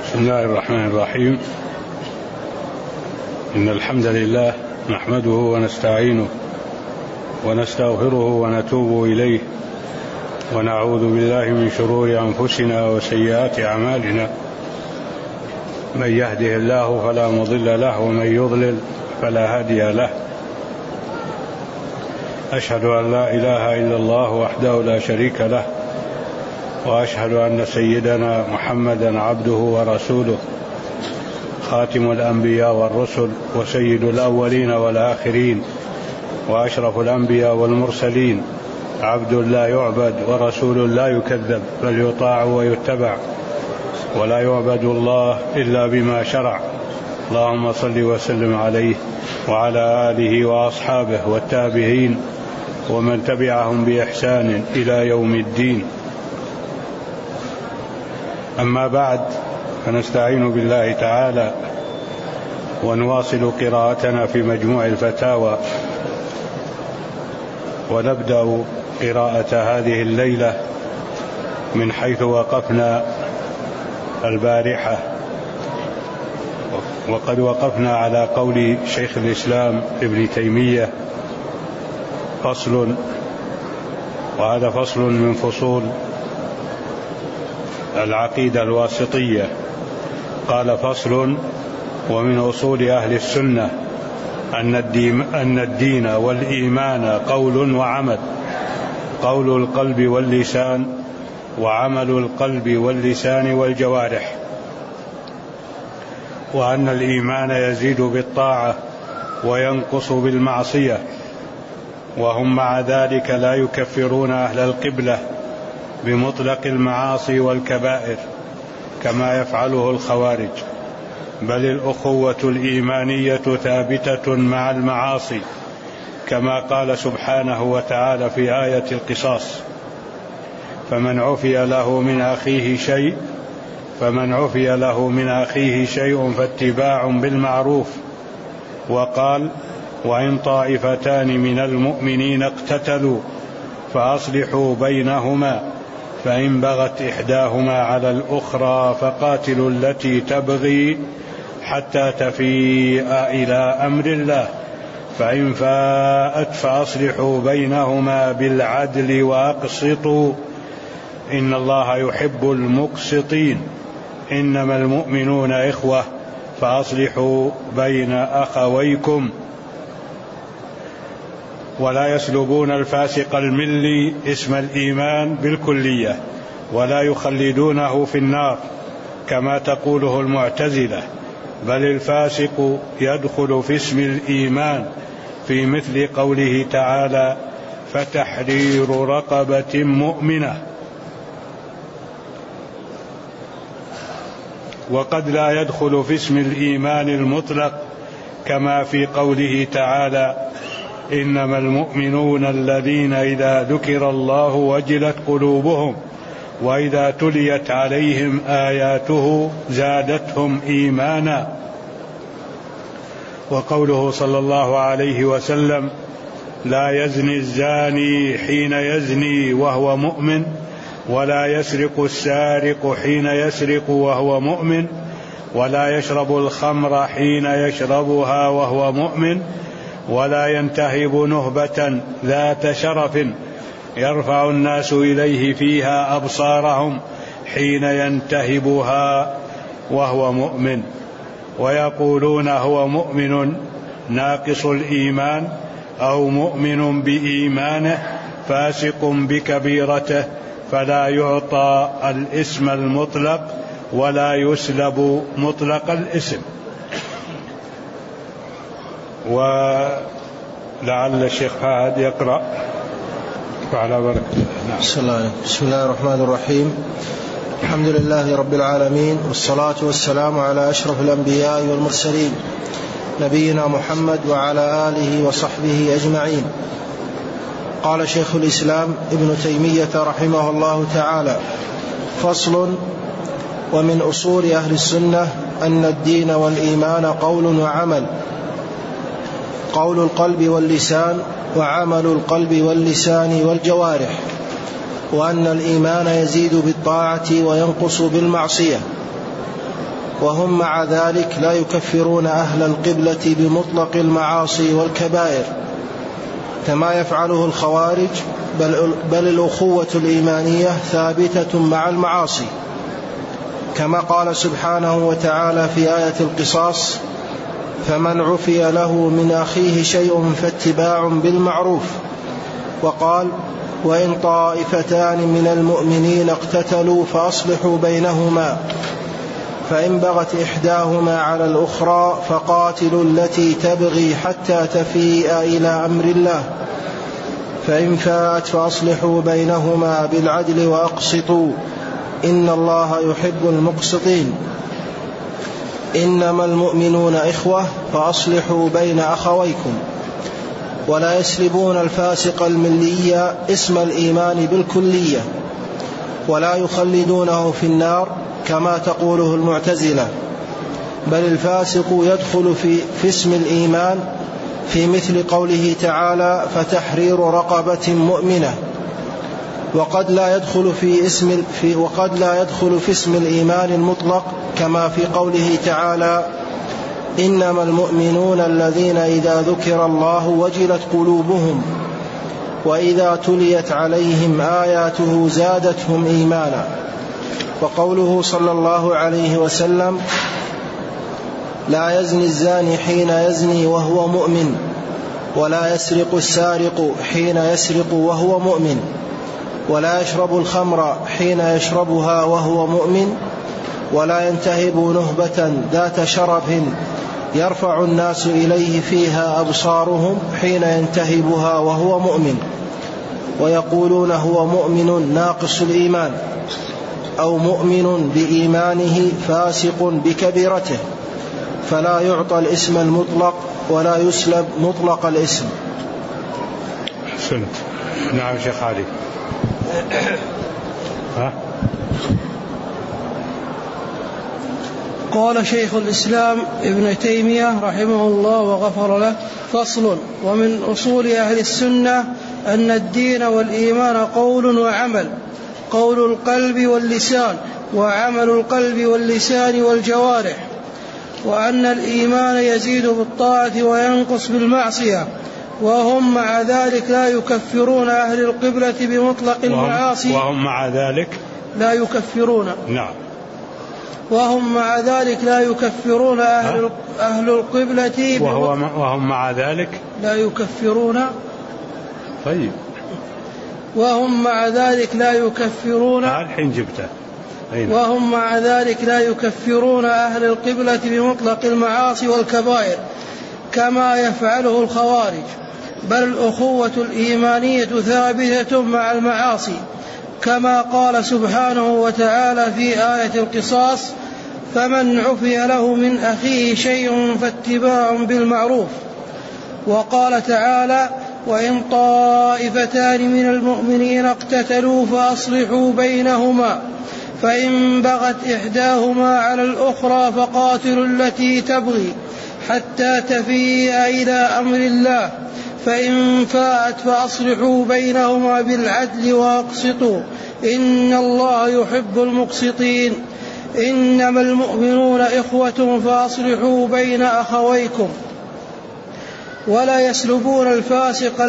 بسم الله الرحمن الرحيم. إن الحمد لله نحمده ونستعينه ونستغفره ونتوب إليه ونعوذ بالله من شرور أنفسنا وسيئات أعمالنا. من يهده الله فلا مضل له ومن يضلل فلا هادي له. أشهد أن لا إله إلا الله وحده لا شريك له، وأشهد أن سيدنا محمدا عبده ورسوله، خاتم الأنبياء والرسل وسيد الأولين والآخرين وأشرف الأنبياء والمرسلين، عبد لا يعبد ورسول لا يكذب، بل يطاع ويتبع، ولا يعبد الله إلا بما شرع. اللهم صل وسلم عليه وعلى آله وأصحابه والتابعين ومن تبعهم بإحسان إلى يوم الدين. أما بعد، فنستعين بالله تعالى ونواصل قراءتنا في مجموع الفتاوى، ونبدأ قراءة هذه الليلة من حيث وقفنا البارحة، وقد وقفنا على قول شيخ الإسلام ابن تيمية: فصل، وهذا فصل من فصول العقيدة الواسطية. قال: فصل: ومن أصول أهل السنة أن الدين والإيمان قول وعمل، قول القلب واللسان، وعمل القلب واللسان والجوارح، وأن الإيمان يزيد بالطاعة وينقص بالمعصية، وهم مع ذلك لا يكفرون أهل القبلة بمطلق المعاصي والكبائر كما يفعله الخوارج، بل الأخوة الإيمانية ثابتة مع المعاصي، كما قال سبحانه وتعالى في آية القصاص: فمن عفي له من أخيه شيء فاتباع بالمعروف. وقال: وإن طائفتان من المؤمنين اقتتلوا فأصلحوا بينهما، فإن بغت إحداهما على الأخرى فقاتلوا التي تبغي حتى تفيء إلى أمر الله، فإن فاءت فأصلحوا بينهما بالعدل وأقسطوا إن الله يحب المقسطين، إنما المؤمنون إخوة فأصلحوا بين أخويكم. ولا يسلبون الفاسق الملي اسم الإيمان بالكلية، ولا يخلدونه في النار كما تقوله المعتزلة، بل الفاسق يدخل في اسم الإيمان في مثل قوله تعالى: فتحرير رقبة مؤمنة. وقد لا يدخل في اسم الإيمان المطلق كما في قوله تعالى: إنما المؤمنون الذين إذا ذكر الله وجلت قلوبهم وإذا تليت عليهم آياته زادتهم إيمانا. وقوله صلى الله عليه وسلم: لا يزني الزاني حين يزني وهو مؤمن، ولا يسرق السارق حين يسرق وهو مؤمن، ولا يشرب الخمر حين يشربها وهو مؤمن، ولا ينتهب نهبة ذات شرف يرفع الناس إليه فيها أبصارهم حين ينتهبها وهو مؤمن. ويقولون هو مؤمن ناقص الإيمان، أو مؤمن بإيمانه فاسق بكبيرته، فلا يعطى الاسم المطلق ولا يسلب مطلق الاسم. ولعل الشيخ فهد يقرأ وعلى بركة. بسم الله الرحمن الرحيم. الحمد لله رب العالمين، والصلاة والسلام على أشرف الأنبياء والمرسلين، نبينا محمد وعلى آله وصحبه أجمعين. قال شيخ الإسلام ابن تيمية رحمه الله تعالى: فصل: ومن أصول أهل السنة أن الدين والإيمان قول وعمل، قول القلب واللسان، وعمل القلب واللسان والجوارح، وأن الإيمان يزيد بالطاعة وينقص بالمعصية، وهم مع ذلك لا يكفرون أهل القبلة بمطلق المعاصي والكبائر كما يفعله الخوارج، بل الأخوة الإيمانية ثابتة مع المعاصي، كما قال سبحانه وتعالى في آية القصاص: فمن عفي له من أخيه شيء فاتباع بالمعروف. وقال: وإن طائفتان من المؤمنين اقتتلوا فأصلحوا بينهما، فإن بغت إحداهما على الأخرى فقاتلوا التي تبغي حتى تفيء إلى أمر الله، فإن فاءت فأصلحوا بينهما بالعدل وأقسطوا إن الله يحب المقسطين. إنما المؤمنون إخوة فأصلحوا بين أخويكم. ولا يسلبون الفاسق الملي اسم الإيمان بالكلية، ولا يخلدونه في النار كما تقوله المعتزلة، بل الفاسق يدخل في اسم الإيمان في مثل قوله تعالى: فتحرير رقبة مؤمنة. وقد لا يدخل في اسم الإيمان المطلق كما في قوله تعالى: إنما المؤمنون الذين إذا ذكر الله وجلت قلوبهم وإذا تليت عليهم آياته زادتهم إيمانا. وقوله صلى الله عليه وسلم: لا يزني الزاني حين يزني وهو مؤمن، ولا يسرق السارق حين يسرق وهو مؤمن، ولا يشرب الخمر حين يشربها وهو مؤمن، ولا ينتهب نهبة ذات شرف يرفع الناس إليه فيها أبصارهم حين ينتهبها وهو مؤمن. ويقولون هو مؤمن ناقص الإيمان، أو مؤمن بإيمانه فاسق بكبيرته، فلا يعطى الاسم المطلق ولا يسلب مطلق الاسم. حسنت. نعم شيخ علي. قال شيخ الإسلام ابن تيمية رحمه الله وغفر له: فصل. ومن أصول أهل السنة أن الدين والإيمان قول وعمل، قول القلب واللسان، وعمل القلب واللسان والجوارح، وأن الإيمان يزيد بالطاعة وينقص بالمعصية، وهم مع ذلك لا يكفرون أهل القبلة بمطلق المعاصي. وهم مع ذلك لا يكفرون. نعم. وهم مع ذلك لا يكفرون أهل القبلة وهم مع ذلك لا يكفرون. طيب. وهم مع ذلك لا يكفرون. الحين جبته. وهم مع ذلك لا يكفرون أهل القبلة بمطلق المعاصي والكبائر كما يفعله الخوارج، بل الأخوة الإيمانية ثابتة مع المعاصي، كما قال سبحانه وتعالى في آية القصاص: فمن عفي له من أخيه شيء فاتباع بالمعروف. وقال تعالى: وإن طائفتان من المؤمنين اقتتلوا فأصلحوا بينهما، فإن بغت إحداهما على الأخرى فقاتلوا التي تبغي حتى تفيء إلى أمر الله، فإن فاءت فأصلحوا بينهما بالعدل وأقسطوا إن الله يحب المقسطين. إنما المؤمنون إخوة فأصلحوا بين أخويكم. ولا يسلبون الفاسق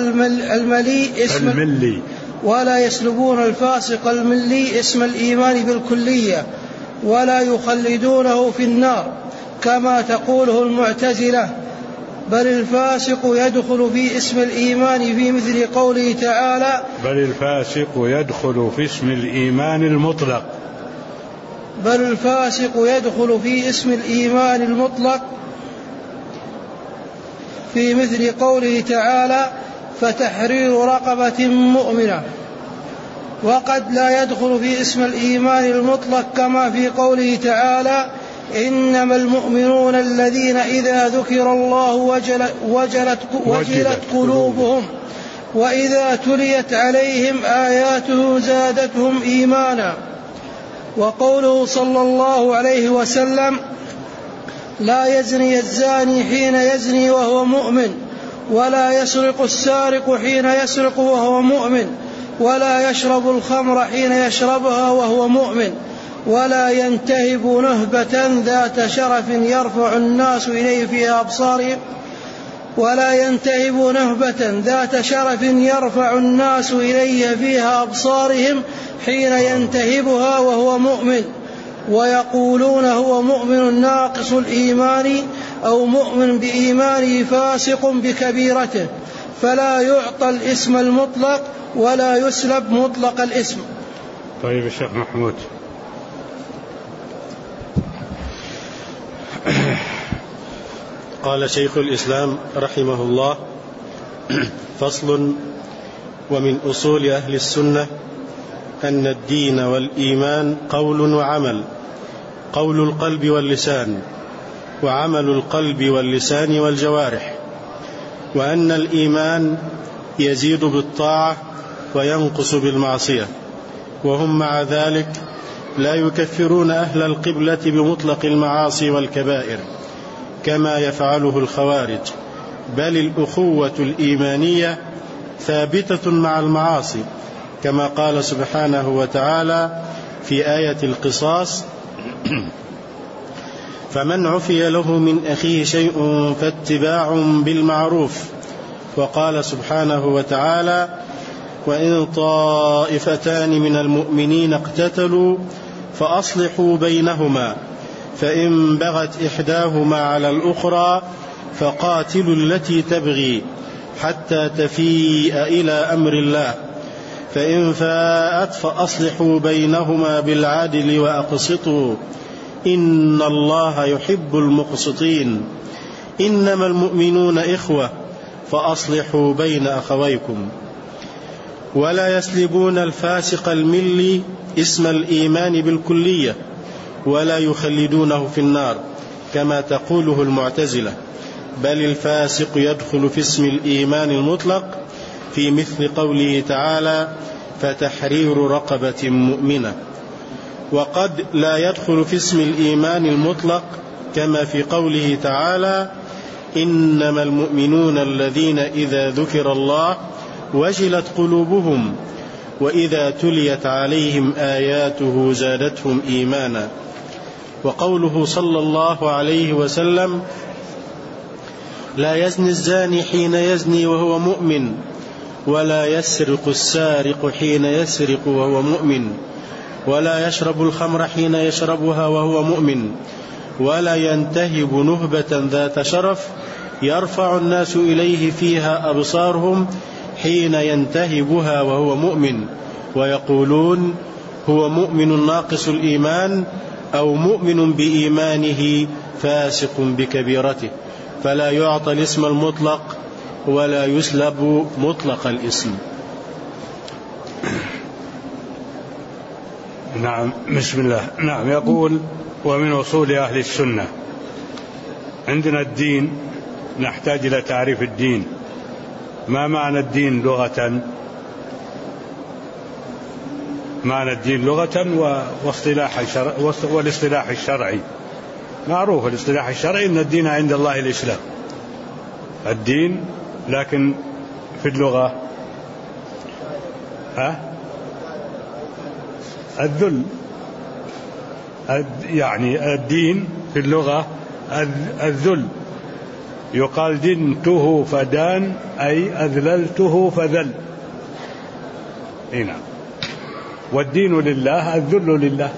الملي اسم الإيمان بالكلية، ولا يخلدونه في النار كما تقوله المعتزلة، بل الفاسق يدخل في اسم الإيمان في مثل قوله تعالى: بل الفاسق يدخل في اسم الإيمان المطلق. بل الفاسق يدخل في اسم الإيمان المطلق في مثل قوله تعالى: فتحرير رقبة مؤمنة. وقد لا يدخل في اسم الإيمان المطلق كما في قوله تعالى: إنما المؤمنون الذين إذا ذكر الله وجلت قلوبهم وإذا تليت عليهم آياته زادتهم إيمانا. وقوله صلى الله عليه وسلم: لا يزني الزاني حين يزني وهو مؤمن، ولا يسرق السارق حين يسرق وهو مؤمن، ولا يشرب الخمر حين يشربها وهو مؤمن، ولا ينتهب نهبة ذات شرف يرفع الناس إليه فيها أبصارهم حين ينتهبها وهو مؤمن، ويقولون هو مؤمن ناقص الإيمان أو مؤمن بإيمانه فاسق بكبيرته، فلا يعطى الاسم المطلق ولا يسلب مطلق الاسم. طيب الشيخ محمود. قال شيخ الإسلام رحمه الله: فصل: ومن أصول أهل السنة أن الدين والإيمان قول وعمل، قول القلب واللسان، وعمل القلب واللسان والجوارح، وأن الإيمان يزيد بالطاعة وينقص بالمعصية، وهم مع ذلك لا يكفرون أهل القبلة بمطلق المعاصي والكبائر كما يفعله الخوارج، بل الأخوة الإيمانية ثابتة مع المعاصي، كما قال سبحانه وتعالى في آية القصاص: فمن عفي له من أخيه شيء فاتباع بالمعروف. وقال سبحانه وتعالى: وإن طائفتان من المؤمنين اقتتلوا فأصلحوا بينهما، فإن بغت إحداهما على الأخرى فقاتلوا التي تبغي حتى تفيء إلى أمر الله، فإن فاءت فأصلحوا بينهما بالعدل وأقسطوا إن الله يحب المقسطين، إنما المؤمنون إخوة فأصلحوا بين أخويكم. ولا يسلبون الفاسق الملي اسم الإيمان بالكلية ولا يخلدونه في النار كما تقوله المعتزلة، بل الفاسق يدخل في اسم الإيمان المطلق في مثل قوله تعالى: فتحرير رقبة مؤمنة. وقد لا يدخل في اسم الإيمان المطلق كما في قوله تعالى: إنما المؤمنون الذين إذا ذكر الله وجلت قلوبهم وإذا تليت عليهم آياته زادتهم إيمانا. وقوله صلى الله عليه وسلم: لا يزني الزاني حين يزني وهو مؤمن، ولا يسرق السارق حين يسرق وهو مؤمن، ولا يشرب الخمر حين يشربها وهو مؤمن، ولا ينتهب نهبة ذات شرف يرفع الناس إليه فيها أبصارهم حين ينتهبها وهو مؤمن، ويقولون هو مؤمن ناقص الإيمان أو مؤمن بإيمانه فاسق بكبيرته، فلا يعطى الاسم المطلق ولا يسلب مطلق الاسم. نعم، بسم الله. نعم، يقول: ومن أصول أهل السنة. عندنا الدين، نحتاج إلى تعريف الدين. ما معنى الدين لغة؟ معنى الدين لغة والاصطلاح الشرعي. معروف الاصطلاح الشرعي أن الدين عند الله الإسلام، الدين، لكن في اللغة الذل، يعني الدين في اللغة الذل. يقال دنته فدان، أي أذللته فذل. هنا والدين لله، الذل لله.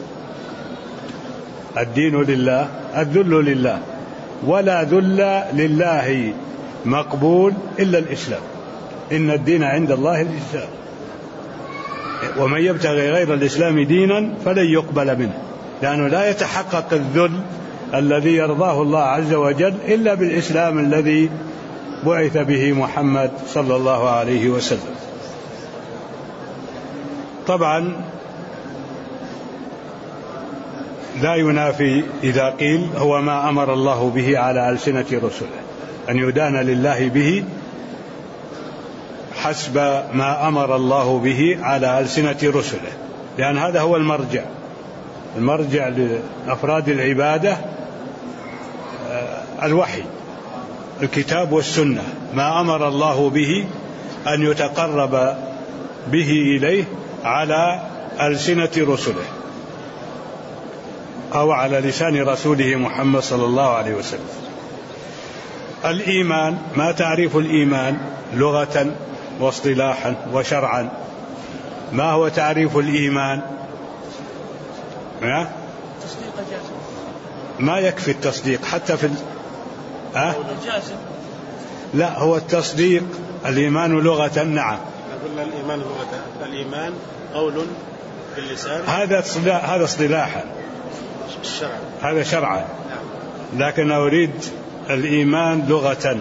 الدين لله، الذل لله، ولا ذل لله مقبول إلا الإسلام. إن الدين عند الله الإسلام، ومن يبتغي غير الإسلام دينا فلن يقبل منه، لأنه لا يتحقق الذل الذي يرضاه الله عز وجل إلا بالإسلام الذي بعث به محمد صلى الله عليه وسلم. طبعا لا ينافي إذا قيل هو ما أمر الله به على ألسنة رسله، أن يدان لله به حسب ما أمر الله به على ألسنة رسله، لأن هذا هو المرجع لأفراد العبادة، الوحي، الكتاب والسنة، ما أمر الله به أن يتقرب به إليه على ألسنة رسله. أو على لسان رسوله محمد صلى الله عليه وسلم. الإيمان، ما تعريف الإيمان لغة واصطلاحا وشرعا؟ ما هو تعريف الإيمان؟ ما يكفي التصديق حتى في لا، هو التصديق. الإيمان لغة نعم، قلنا الإيمان لغة، الإيمان قول باللسان، هذا اصطلاحا، هذا شرعا، لكن أريد الإيمان لغة،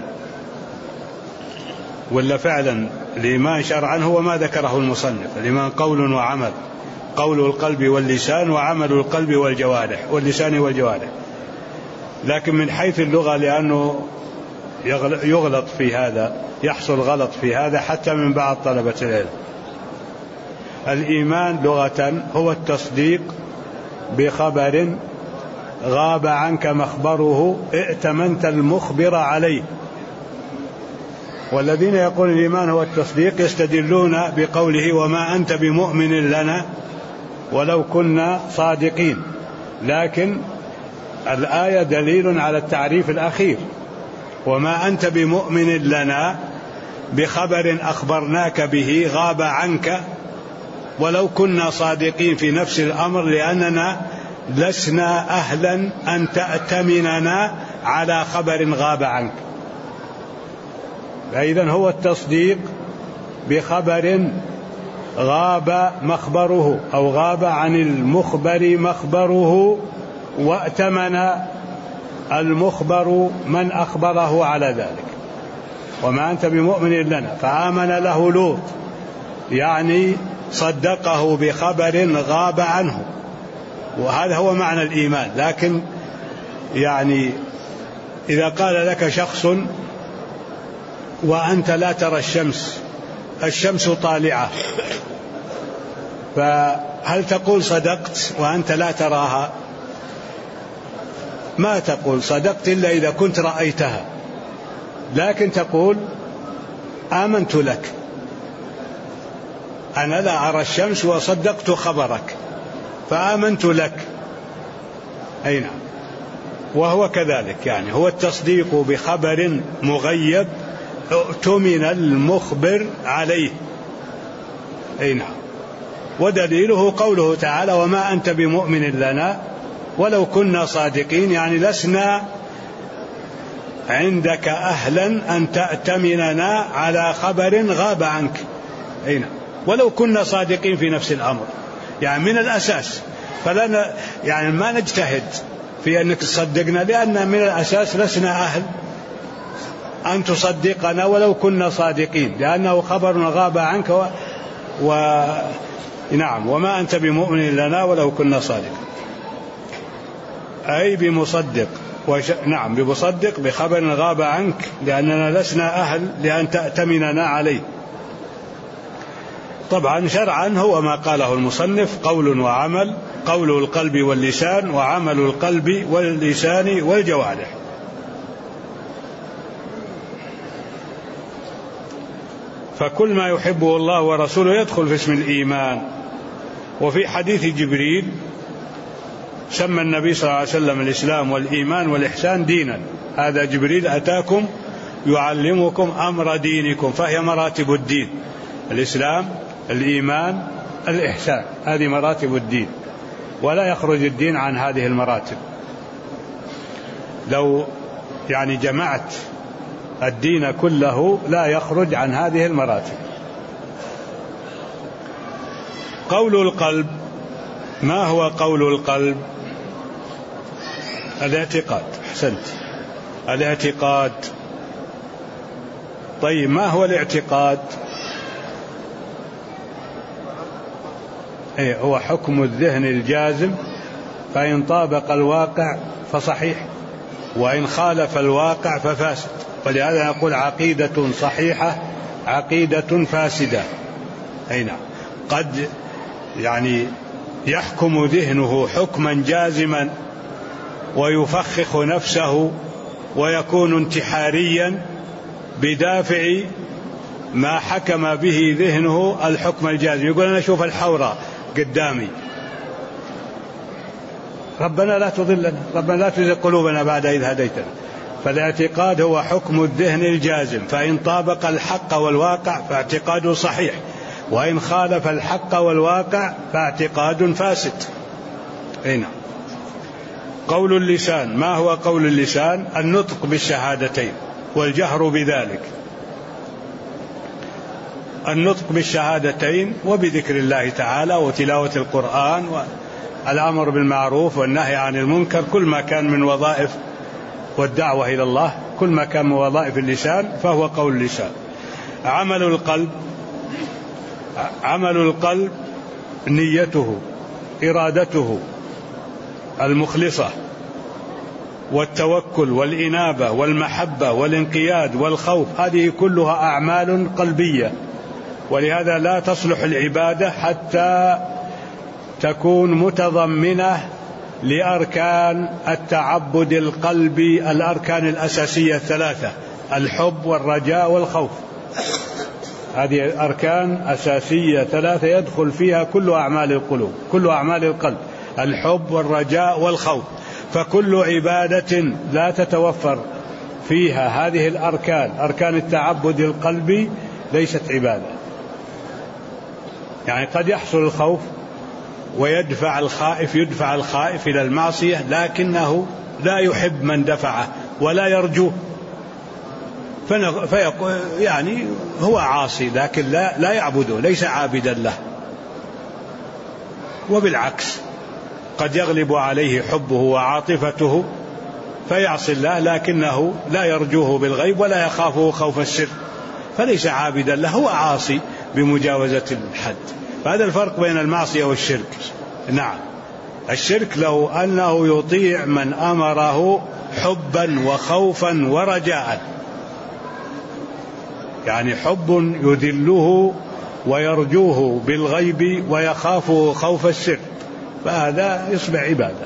ولا فعلا الإيمان شرعا هو ما ذكره المصنف. الإيمان قول وعمل، قول القلب واللسان، وعمل القلب والجوارح واللسان والجوارح. لكن من حيث اللغة، لأنه يغلط في هذا، يحصل غلط في هذا حتى من بعض طلبة العلم. الإيمان لغة هو التصديق بخبر غاب عنك مخبره ائتمنت المخبر عليه. والذين يقولون الإيمان هو التصديق يستدلون بقوله وما أنت بمؤمن لنا ولو كنا صادقين، لكن الآية دليل على التعريف الأخير، وما أنت بمؤمن لنا بخبر أخبرناك به غاب عنك ولو كنا صادقين في نفس الأمر، لأننا لسنا أهلا أن تأتمننا على خبر غاب عنك. فإذن هو التصديق بخبر غاب مخبره أو غاب عن المخبر مخبره، وأتمن المخبر من أخبره على ذلك. وما أنت بمؤمن لنا، فآمن له لوط، يعني صدقه بخبر غاب عنه، وهذا هو معنى الإيمان. لكن يعني إذا قال لك شخص وأنت لا ترى الشمس طالعة، فهل تقول صدقت وأنت لا تراها؟ ما تقول صدقت إلا إذا كنت رأيتها، لكن تقول آمنت لك، أنا لا أرى الشمس وصدقت خبرك فآمنت لك. أي نعم، وهو كذلك، يعني هو التصديق بخبر مغيب اؤتمن المخبر عليه. أي نعم، ودليله قوله تعالى وما أنت بمؤمن لنا ولو كنا صادقين، يعني لسنا عندك أهلا أن تأتمننا على خبر غاب عنك. أي نعم، ولو كنا صادقين في نفس الأمر، يعني من الأساس فلنا يعني ما نجتهد في أنك تصدقنا، لأن من الأساس لسنا أهل أن تصدقنا ولو كنا صادقين، لأنه خبر غاب عنك نعم، وما أنت بمؤمن لنا ولو كنا صادقين، أي بمصدق نعم، بمصدق بخبر غاب عنك، لأننا لسنا أهل لأن تأتمننا عليه. طبعا شرعا هو ما قاله المصنف قول وعمل، قول القلب واللسان، وعمل القلب واللسان والجوارح. فكل ما يحبه الله ورسوله يدخل في اسم الإيمان. وفي حديث جبريل سمى النبي صلى الله عليه وسلم الإسلام والإيمان والإحسان دينا، هذا جبريل أتاكم يعلمكم أمر دينكم، فهي مراتب الدين: الإسلام، الإيمان، الإحسان، هذه مراتب الدين، ولا يخرج الدين عن هذه المراتب. لو يعني جمعت الدين كله لا يخرج عن هذه المراتب. قول القلب، ما هو قول القلب؟ الاعتقاد. أحسنت، الاعتقاد. طيب ما هو الاعتقاد؟ هو حكم الذهن الجازم، فإن طابق الواقع فصحيح، وإن خالف الواقع ففاسد. ولهذا نقول عقيدة صحيحة عقيدة فاسدة. أي نعم، قد يعني يحكم ذهنه حكما جازما ويفخخ نفسه ويكون انتحاريا بدافع ما حكم به ذهنه الحكم الجازم. يقول أنا أشوف الحورة قدامي، ربنا لا تضلنا، ربنا لا تزغ قلوبنا بعد إذ هديتنا. فالاعتقاد هو حكم الذهن الجازم، فإن طابق الحق والواقع فاعتقاده صحيح، وإن خالف الحق والواقع فاعتقاد فاسد. هنا قول اللسان. ما هو قول اللسان؟ النطق بالشهادتين والجهر بذلك، النطق بالشهادتين وبذكر الله تعالى وتلاوة القرآن والأمر بالمعروف والنهي عن المنكر، كل ما كان من وظائف والدعوة إلى الله، كل ما كان من وظائف اللسان فهو قول اللسان. عمل القلب نيته، إرادته المخلصة، والتوكل والإنابة والمحبة والانقياد والخوف، هذه كلها أعمال قلبية، ولهذا لا تصلح العبادة حتى تكون متضمنة لأركان التعبد القلبي، الأركان الأساسية الثلاثة: الحب والرجاء والخوف. هذه أركان أساسية ثلاثة يدخل فيها كل أعمال القلوب، كل أعمال القلب: الحب والرجاء والخوف. فكل عبادة لا تتوفر فيها هذه الأركان، أركان التعبد القلبي، ليست عبادة. يعني قد يحصل الخوف ويدفع الخائف إلى المعصية، لكنه لا يحب من دفعه ولا يرجوه، يعني هو عاصي لكن لا يعبده، ليس عابدا له. وبالعكس قد يغلب عليه حبه وعاطفته فيعصي الله، لكنه لا يرجوه بالغيب ولا يخافه خوف السر، فليس عابدا له، هو عاصي بمجاوزة الحد. فهذا الفرق بين المعصية والشرك. نعم، الشرك لو أنه يطيع من أمره حبا وخوفا ورجاء، يعني حب يذله ويرجوه بالغيب ويخافه خوف السر، فهذا يصبح عبادة.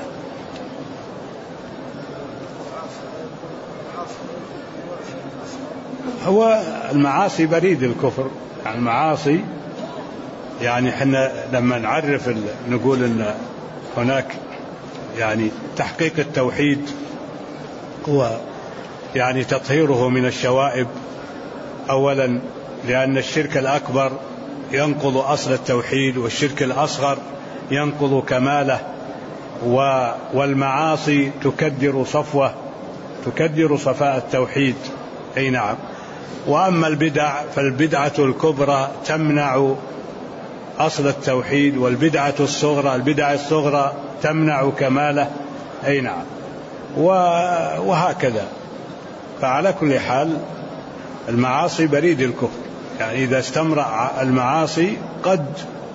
هو المعاصي بريد الكفر، يعني المعاصي، يعني احنا لما نعرف نقول ان هناك يعني تحقيق التوحيد هو يعني تطهيره من الشوائب اولا، لان الشرك الاكبر ينقض اصل التوحيد، والشرك الاصغر ينقض كماله، والمعاصي تكدر صفاء التوحيد. اي نعم. واما البدع فالبدعة الكبرى تمنع أصل التوحيد، والبدعة الصغرى تمنع كماله. أي نعم. وهكذا. فعلى كل حال المعاصي بريد الكفر، يعني إذا استمر المعاصي قد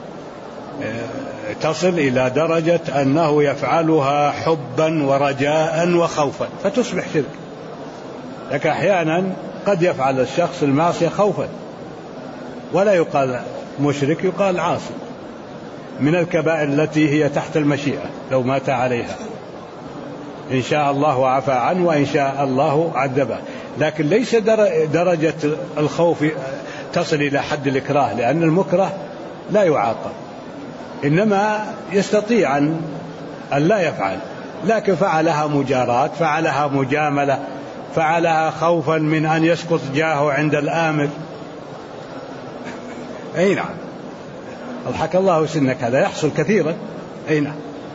تصل إلى درجة أنه يفعلها حبا ورجاء وخوفا فتصبح شرك. لكن أحيانا قد يفعل الشخص المعصية خوفا، ولا يقال مشرك، يقال عاصي، من الكبائر التي هي تحت المشيئة لو مات عليها، إن شاء الله عفى عنه وإن شاء الله عذبه. لكن ليس درجة الخوف تصل إلى حد الإكراه، لأن المكره لا يعاقب، إنما يستطيع أن لا يفعل، لكن فعلها مجاراة، فعلها مجاملة، فعلها خوفا من أن يسقط جاهه عند الآمر. أي نعم. أضحك الله سنك، هذا يحصل كثيرا. أي نعم.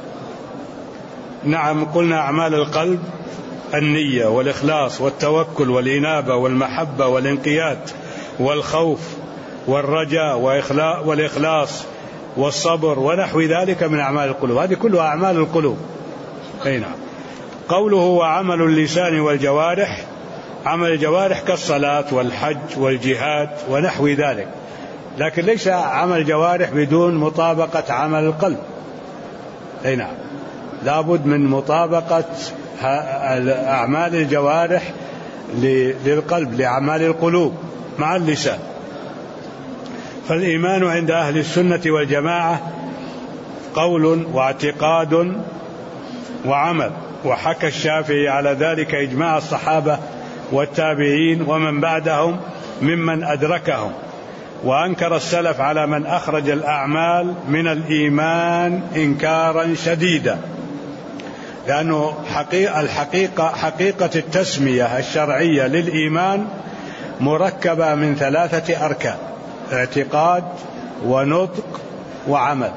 نعم. قلنا أعمال القلب: النية والإخلاص والتوكل والإنابة والمحبة والانقياد والخوف والرجاء والإخلاص والصبر ونحو ذلك من أعمال القلوب. هذه كلها أعمال القلوب. أي نعم. قوله وعمل اللسان والجوارح: عمل الجوارح كالصلاة والحج والجهاد ونحو ذلك، لكن ليس عمل الجوارح بدون مطابقة عمل القلب. أي نعم. لابد من مطابقة أعمال الجوارح للقلب، لأعمال القلوب مع اللسان. فالإيمان عند أهل السنة والجماعة قول واعتقاد وعمل، وحكى الشافعي على ذلك إجماع الصحابة والتابعين ومن بعدهم ممن أدركهم، وأنكر السلف على من أخرج الأعمال من الإيمان إنكارا شديدا. لأنه حقيقة التسمية الشرعية للإيمان مركبة من 3 أركان: اعتقاد ونطق وعمل.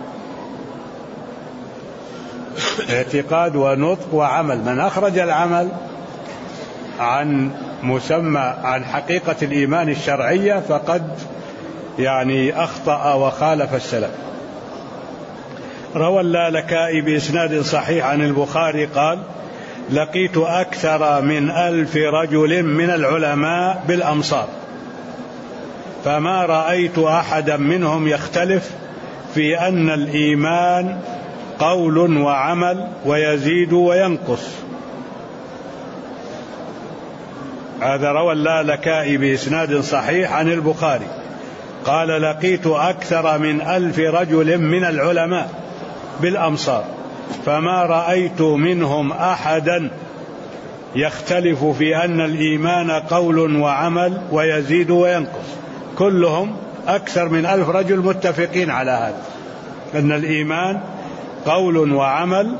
اعتقاد ونطق وعمل. من أخرج العمل عن حقيقة الإيمان الشرعية فقد أخطأ وخالف السلف. روى اللالكائي بإسناد صحيح عن البخاري قال: لقيت أكثر من 1000 رجل من العلماء بالأمصار، فما رأيت أحدا منهم يختلف في أن الإيمان قول وعمل ويزيد وينقص. هذا روى اللالكائي بإسناد صحيح عن البخاري قال: لقيت أكثر من 1000 رجل من العلماء بالأمصار، فما رأيت منهم أحدا يختلف في أن الإيمان قول وعمل ويزيد وينقص. كلهم أكثر من 1000 رجل متفقين على هذا، أن الإيمان قول وعمل.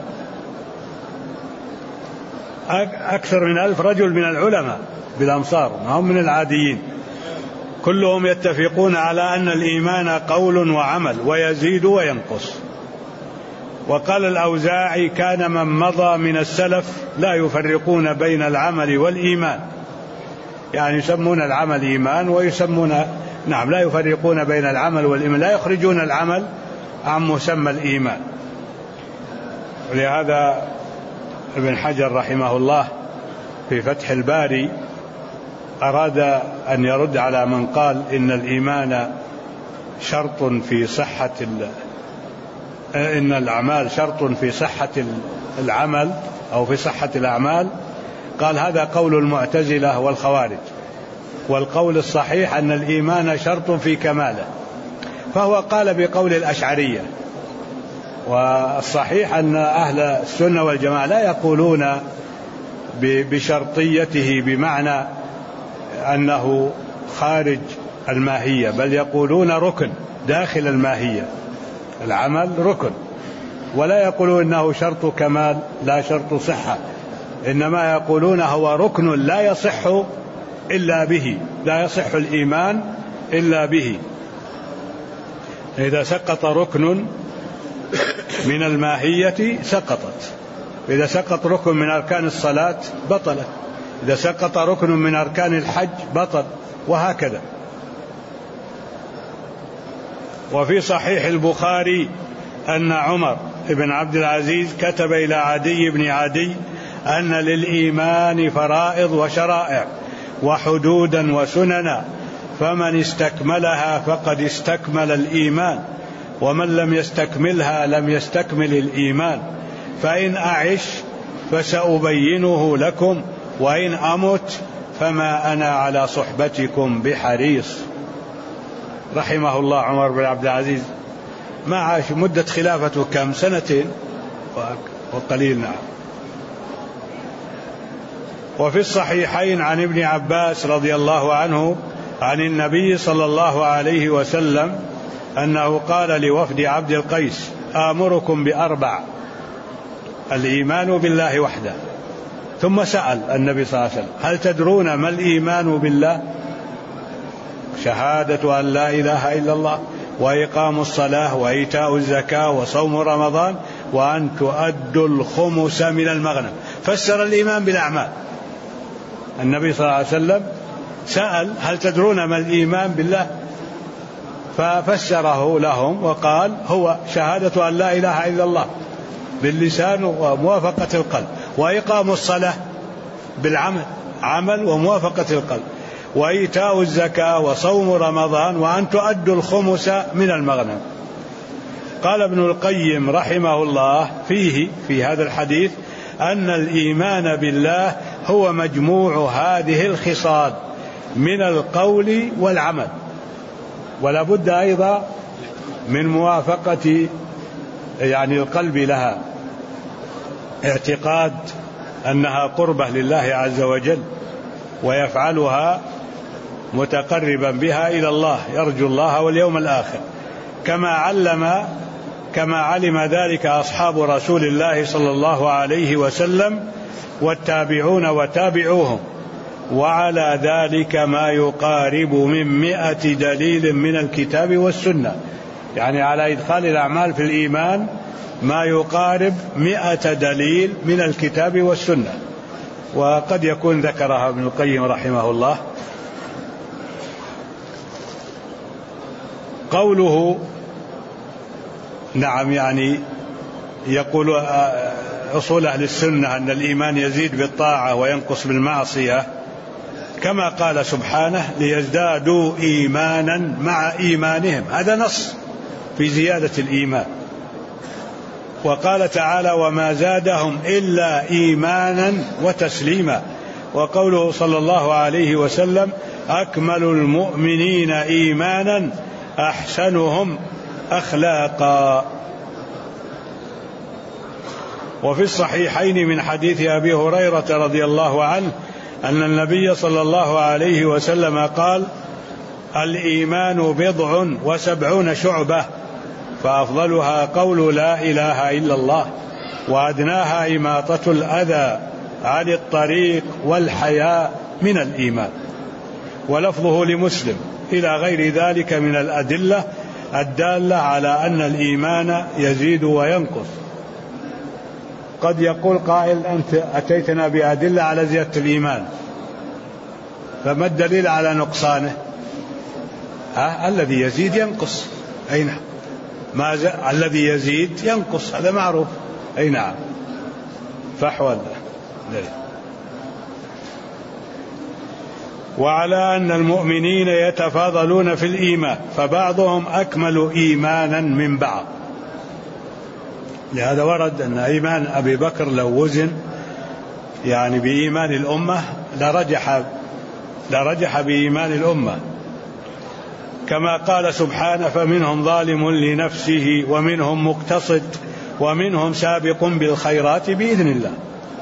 أكثر من 1000 رجل من العلماء بالأمصار، ما هم من العاديين، كلهم يتفقون على أن الإيمان قول وعمل ويزيد وينقص. وقال الأوزاعي: كان من مضى من السلف لا يفرقون بين العمل والإيمان، يسمون العمل إيمان ويسمون لا يفرقون بين العمل والإيمان، لا يخرجون العمل عن مسمى الإيمان. ولهذا ابن حجر رحمه الله في فتح الباري أراد أن يرد على من قال إن الإيمان شرط في صحة إن الأعمال شرط في صحة العمل أو في صحة الأعمال. قال: هذا قول المعتزلة والخوارج، والقول الصحيح أن الإيمان شرط في كماله. فهو قال بقول الأشعرية، والصحيح أن أهل السنة والجماعة لا يقولون بشرطيته بمعنى أنه خارج الماهية، بل يقولون ركن داخل الماهية، العمل ركن، ولا يقولون إنه شرط كمال لا شرط صحة، إنما يقولون هو ركن لا يصح إلا به، لا يصح الإيمان إلا به. إذا سقط ركن من الماهية سقطت، إذا سقط ركن من أركان الصلاة بطلت، إذا سقط ركن من أركان الحج بطل، وهكذا. وفي صحيح البخاري أن عمر بن عبد العزيز كتب إلى عدي بن عدي أن للإيمان فرائض وشرائع وحدودا وسننا، فمن استكملها فقد استكمل الإيمان، ومن لم يستكملها لم يستكمل الإيمان، فإن أعش فسأبينه لكم، وإن أمت فما أنا على صحبتكم بحريص. رحمه الله عمر بن عبد العزيز، ما عاش مدة خلافته كم؟ 2 وقليل. نعم. وفي الصحيحين عن ابن عباس رضي الله عنه عن النبي صلى الله عليه وسلم أنه قال لوفد عبد القيس: آمركم ب4: الإيمان بالله وحده. ثم سأل النبي صلى الله عليه وسلم: هل تدرون ما الإيمان بالله؟ شهادة أن لا إله إلا الله، وإقام الصلاة، وإيتاء الزكاة، وصوم رمضان، وأن تؤدوا الخمس من المغنم. فسر الإيمان بالأعمال. النبي صلى الله عليه وسلم سأل: هل تدرون ما الإيمان بالله؟ ففسره لهم وقال: هو شهادة أن لا إله إلا الله باللسان وموافقة القلب، وإقام الصلاة بالعمل، عمل وموافقة القلب، وإيتاء الزكاة، وصوم رمضان، وأن تؤدوا الخمس من المغنم. قال ابن القيم رحمه الله في هذا الحديث أن الإيمان بالله هو مجموع هذه الخصال من القول والعمل، ولا بد أيضا من موافقة القلب لها، اعتقاد أنها قربة لله عز وجل، ويفعلها متقربا بها إلى الله، يرجو الله واليوم الآخر، كما علم كما علم ذلك أصحاب رسول الله صلى الله عليه وسلم والتابعون وتابعوهم، وعلى ذلك ما يقارب من 100 دليل من الكتاب والسنة، يعني على إدخال الأعمال في الإيمان ما يقارب 100 دليل من الكتاب والسنة. وقد يكون ذكرها ابن القيم رحمه الله. قوله نعم، يعني يقول أصول أهل السنة أن الإيمان يزيد بالطاعة وينقص بالمعصية، كما قال سبحانه ليزدادوا إيمانا مع إيمانهم، هذا نص في زيادة الإيمان. وقال تعالى وما زادهم إلا إيمانا وتسليما. وقوله صلى الله عليه وسلم أكمل المؤمنين إيمانا أحسنهم أخلاقا. وفي الصحيحين من حديث أبي هريرة رضي الله عنه أن النبي صلى الله عليه وسلم قال الإيمان 70 شعبة، فأفضلها قول لا إله إلا الله، وأدناها إماطة الأذى عن الطريق والحياء من الإيمان. ولفظه لمسلم إلى غير ذلك من الأدلة الدالة على أن الإيمان يزيد وينقص. قد يقول قائل أنت أتيتنا بأدلة على زيادة الإيمان، فما الدليل على نقصانه؟ الذي يزيد ينقص، أي نعم، الذي يزيد ينقص، هذا معروف، أي نعم، فحوى. وعلى أن المؤمنين يتفاضلون في الإيمان، فبعضهم أكمل إيمانا من بعض. لهذا ورد أن إيمان أبي بكر لو وزن يعني بإيمان الأمة لرجح بإيمان الأمة، كما قال سبحانه فمنهم ظالم لنفسه ومنهم مقتصد ومنهم سابق بالخيرات بإذن الله.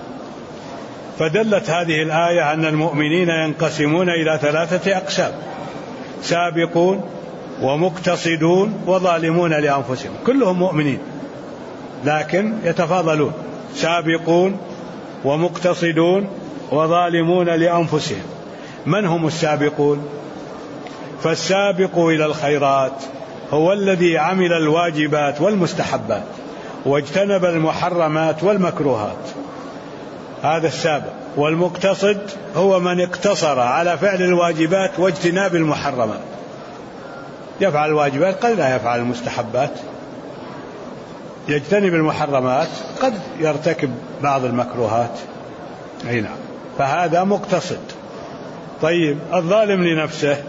فدلت هذه الآية أن المؤمنين ينقسمون إلى 3 أقسام: سابقون ومقتصدون وظالمون لأنفسهم، كلهم مؤمنين لكن يتفاضلون، سابقون ومقتصدون وظالمون لأنفسهم. من هم السابقون؟ فالسابق إلى الخيرات هو الذي عمل الواجبات والمستحبات واجتنب المحرمات والمكروهات، هذا السابق. والمقتصد هو من اقتصر على فعل الواجبات واجتناب المحرمات، يفعل الواجبات قد لا يفعل المستحبات، يجتنب المحرمات قد يرتكب بعض المكروهات، أي نعم، فهذا مقتصد. طيب الظالم لنفسه،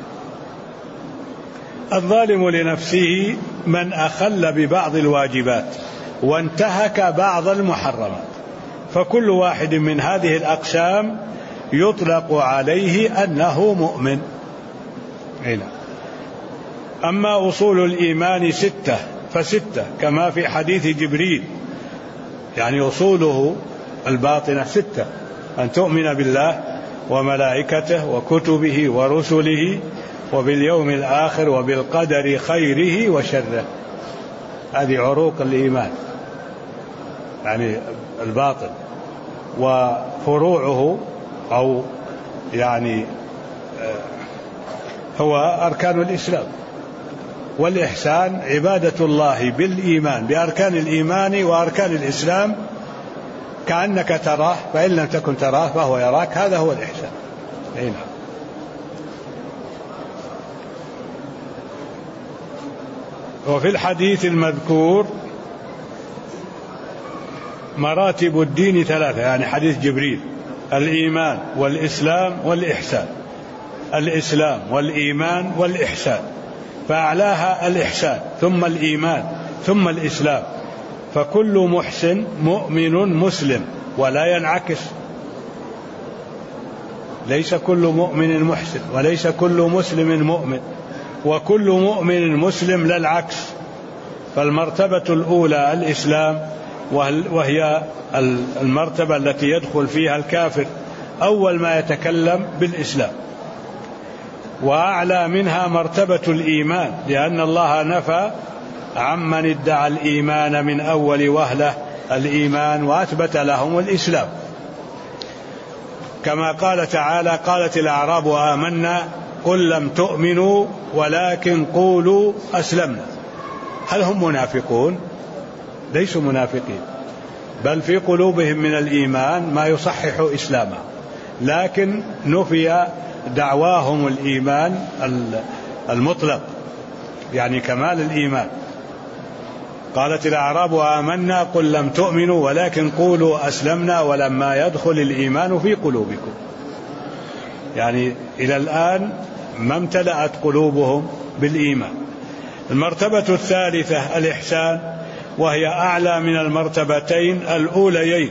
الظالم لنفسه من أخل ببعض الواجبات وانتهك بعض المحرمات، فكل واحد من هذه الأقسام يطلق عليه أنه مؤمن. هنا. أما أصول الإيمان 6 ف6 كما في حديث جبريل، يعني أصوله الباطنة 6: أن تؤمن بالله وملائكته وكتبه ورسله وباليوم الآخر وبالقدر خيره وشره، هذه عروق الإيمان يعني الباطن. وفروعه أو يعني هو أركان الإسلام والإحسان، عبادة الله بالإيمان بأركان الإيمان وأركان الإسلام كأنك تراه، فإن لم تكن تراه فهو يراك، هذا هو الإحسان. هنا. وفي الحديث المذكور مراتب الدين 3، يعني حديث جبريل: الإيمان والإسلام والإحسان، الإسلام والإيمان والإحسان، فأعلاها الإحسان ثم الإيمان ثم الإسلام. فكل محسن مؤمن مسلم، ولا ينعكس، ليس كل مؤمن محسن وليس كل مسلم مؤمن، وكل مؤمن مسلم لا العكس. فالمرتبة الأولى الإسلام، وهي المرتبة التي يدخل فيها الكافر أول ما يتكلم بالإسلام. وأعلى منها مرتبة الإيمان، لأن الله نفى عمن ادعى الإيمان من أول وهلة الإيمان وأثبت لهم الإسلام، كما قال تعالى: قالت الأعراب آمنا قل لم تؤمنوا ولكن قولوا أسلمنا. هل هم منافقون؟ ليسوا منافقين، بل في قلوبهم من الإيمان ما يصحح إسلامه، لكن نفي دعواهم الإيمان المطلق، يعني كمال الإيمان. قالت الأعراب آمنا قل لم تؤمنوا ولكن قولوا أسلمنا ولما يدخل الإيمان في قلوبكم، يعني إلى الآن ما امتلأت قلوبهم بالإيمان. المرتبة الثالثة الإحسان، وهي أعلى من المرتبتين الأوليين،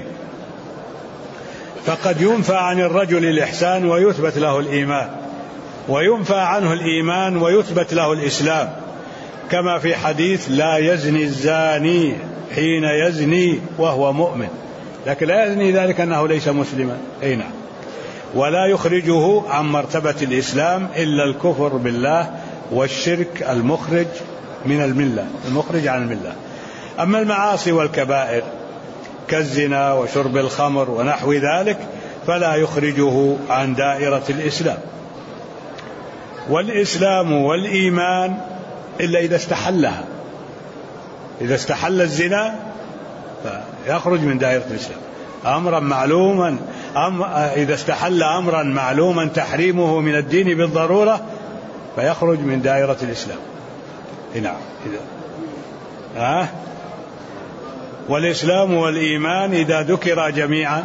فقد ينفى عن الرجل الإحسان ويثبت له الإيمان، وينفى عنه الإيمان ويثبت له الإسلام، كما في حديث: لا يزني الزاني حين يزني وهو مؤمن، لكن لا يزني ذلك أنه ليس مسلما، أي نعم. ولا يخرجه عن مرتبة الإسلام إلا الكفر بالله والشرك المخرج من الملة، المخرج عن الملة. أما المعاصي والكبائر كالزنا وشرب الخمر ونحو ذلك فلا يخرجه عن دائرة الإسلام. والإسلام والإيمان إلا إذا استحلها، إذا استحل الزنا فيخرج من دائرة الإسلام أمرا معلوما، إذا استحل أمرا معلوما تحريمه من الدين بالضرورة فيخرج من دائرة الإسلام. نعم. والإسلام والإيمان إذا ذكر جميعا،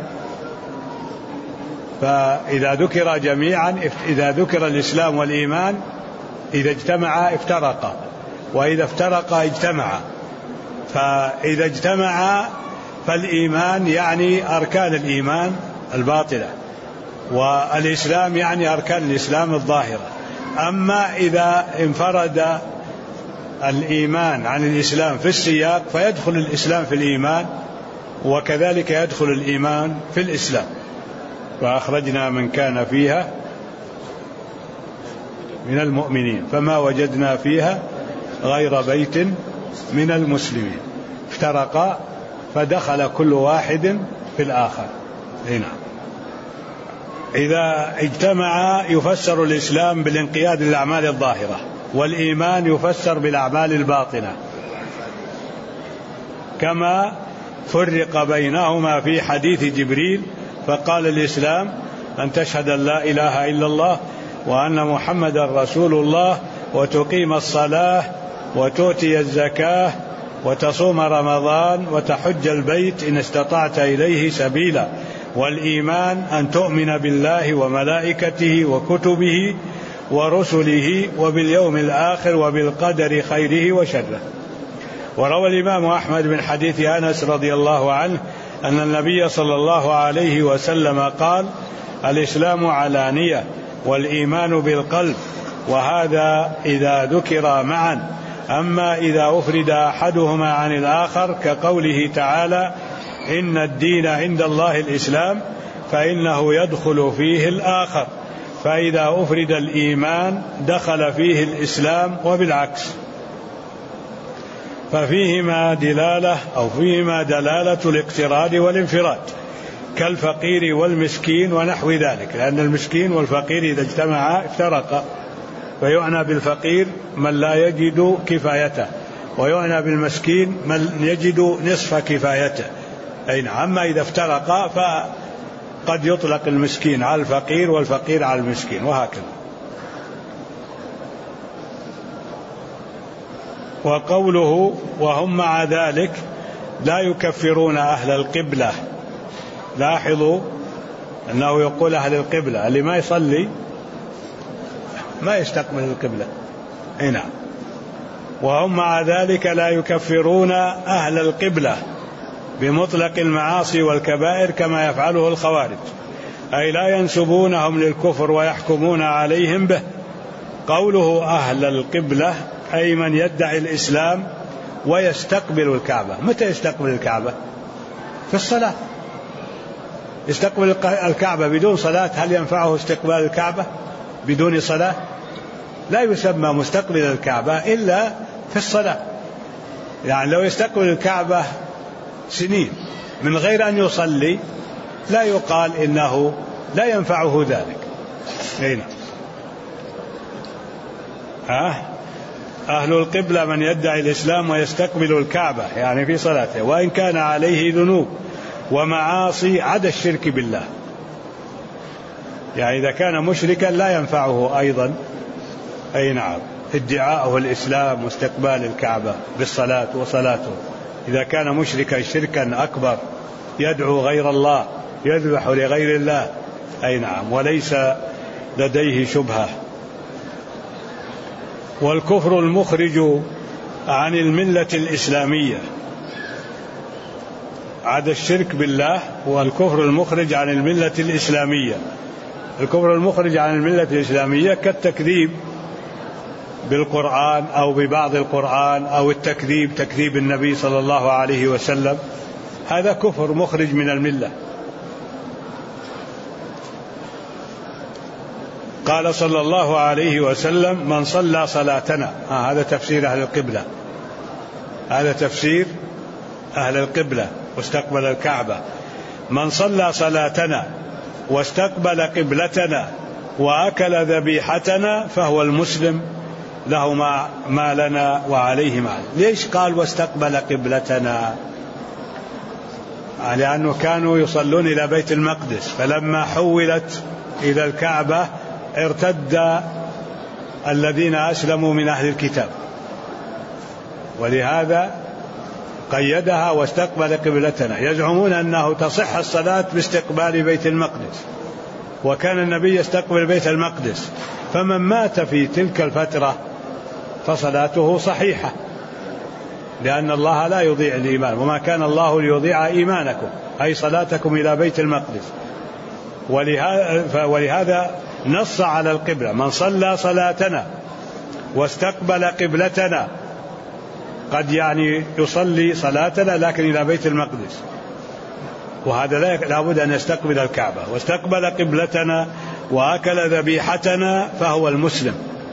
فإذا ذكر جميعا، إذا ذكر الإسلام والإيمان إذا اجتمعا افترقا، وإذا افترقا اجتمعا. فإذا اجتمعا فالإيمان يعني أركان الإيمان الباطلة، والإسلام يعني أركان الإسلام الظاهرة. أما إذا انفرد الإيمان عن الإسلام في السياق فيدخل الإسلام في الإيمان، وكذلك يدخل الإيمان في الإسلام. فأخرجنا من كان فيها من المؤمنين فما وجدنا فيها غير بيت من المسلمين، افترقا فدخل كل واحد في الآخر. هنا إذا اجتمع يفسر الإسلام بالانقياد للأعمال الظاهرة، والإيمان يفسر بالأعمال الباطنة، كما فرق بينهما في حديث جبريل فقال: الإسلام أن تشهد أن لا إله إلا الله وأن محمد رسول الله وتقيم الصلاة وتؤتي الزكاة وتصوم رمضان وتحج البيت إن استطعت إليه سبيلا، والإيمان أن تؤمن بالله وملائكته وكتبه ورسله وباليوم الآخر وبالقدر خيره وشره. وروى الإمام أحمد من حديث أنس رضي الله عنه أن النبي صلى الله عليه وسلم قال: الإسلام علانية والإيمان بالقلب، وهذا إذا ذكر معا، أما إذا أفرد أحدهما عن الآخر كقوله تعالى: إن الدين عند الله الإسلام، فإنه يدخل فيه الآخر، فإذا أفرد الإيمان دخل فيه الإسلام وبالعكس. ففيهما دلالة أو فيهما دلالة الاقتران والانفراد كالفقير والمسكين ونحو ذلك، لأن المسكين والفقير إذا اجتمعا افترقا، فيعنى بالفقير من لا يجد كفايته، ويعنى بالمسكين من يجد نصف كفايته. أي أما إذا افترقا فقد يطلق المسكين على الفقير والفقير على المسكين، وهكذا. وقوله: وهم مع ذلك لا يكفرون أهل القبلة. لاحظوا أنه يقول أهل القبلة، اللي ما يصلي ما يستقبل القبلة. نعم. وهم مع ذلك لا يكفرون أهل القبلة بمطلق المعاصي والكبائر كما يفعله الخوارج، أي لا ينسبونهم للكفر ويحكمون عليهم به. قوله أهل القبلة أي من يدعي الإسلام ويستقبل الكعبة. متى يستقبل الكعبة؟ في الصلاة. يستقبل الكعبة بدون صلاة، هل ينفعه استقبال الكعبة بدون صلاة؟ لا يسمى مستقبل الكعبة إلا في الصلاة. يعني لو يستقبل الكعبة سنين من غير أن يصلي لا يقال إنه لا ينفعه ذلك. هنا أهل القبلة من يدعي الإسلام ويستقبل الكعبة يعني في صلاته وإن كان عليه ذنوب ومعاصي عدا الشرك بالله، يعني إذا كان مشركا لا ينفعه أيضا أي نعم ادعاءه الإسلام واستقبال الكعبة بالصلاة وصلاته. إذا كان مشركا شركا أكبر يدعو غير الله يذبح لغير الله أي نعم وليس لديه شبهة. والكفر المخرج عن الملة الإسلامية عدا الشرك بالله والكفر المخرج عن الملة الإسلامية. الكفر المخرج عن الملة الإسلامية كالتكذيب بالقرآن أو ببعض القرآن أو تكذيب النبي صلى الله عليه وسلم، هذا كفر مخرج من الملة. قال صلى الله عليه وسلم من صلى صلاتنا، هذا تفسير أهل القبلة، هذا تفسير أهل القبلة واستقبل الكعبة. من صلى صلاتنا واستقبل قبلتنا وأكل ذبيحتنا فهو المسلم له ما لنا وعليه ما. ليش قال واستقبل قبلتنا؟ لأنه كانوا يصلون إلى بيت المقدس، فلما حولت إلى الكعبة ارتد الذين أسلموا من أهل الكتاب، ولهذا قيدها واستقبل قبلتنا. يزعمون أنه تصح الصلاة باستقبال بيت المقدس، وكان النبي يستقبل بيت المقدس، فمن مات في تلك الفترة فصلاته صحيحة، لأن الله لا يضيع الإيمان، وما كان الله ليضيع إيمانكم أي صلاتكم إلى بيت المقدس. ولهذا نص على القبلة، من صلى صلاتنا واستقبل قبلتنا، قد يعني يصلي صلاتنا لكن إلى بيت المقدس، وهذا لا بد أن يستقبل الكعبة. واستقبل قبلتنا وأكل ذبيحتنا فهو المسلم.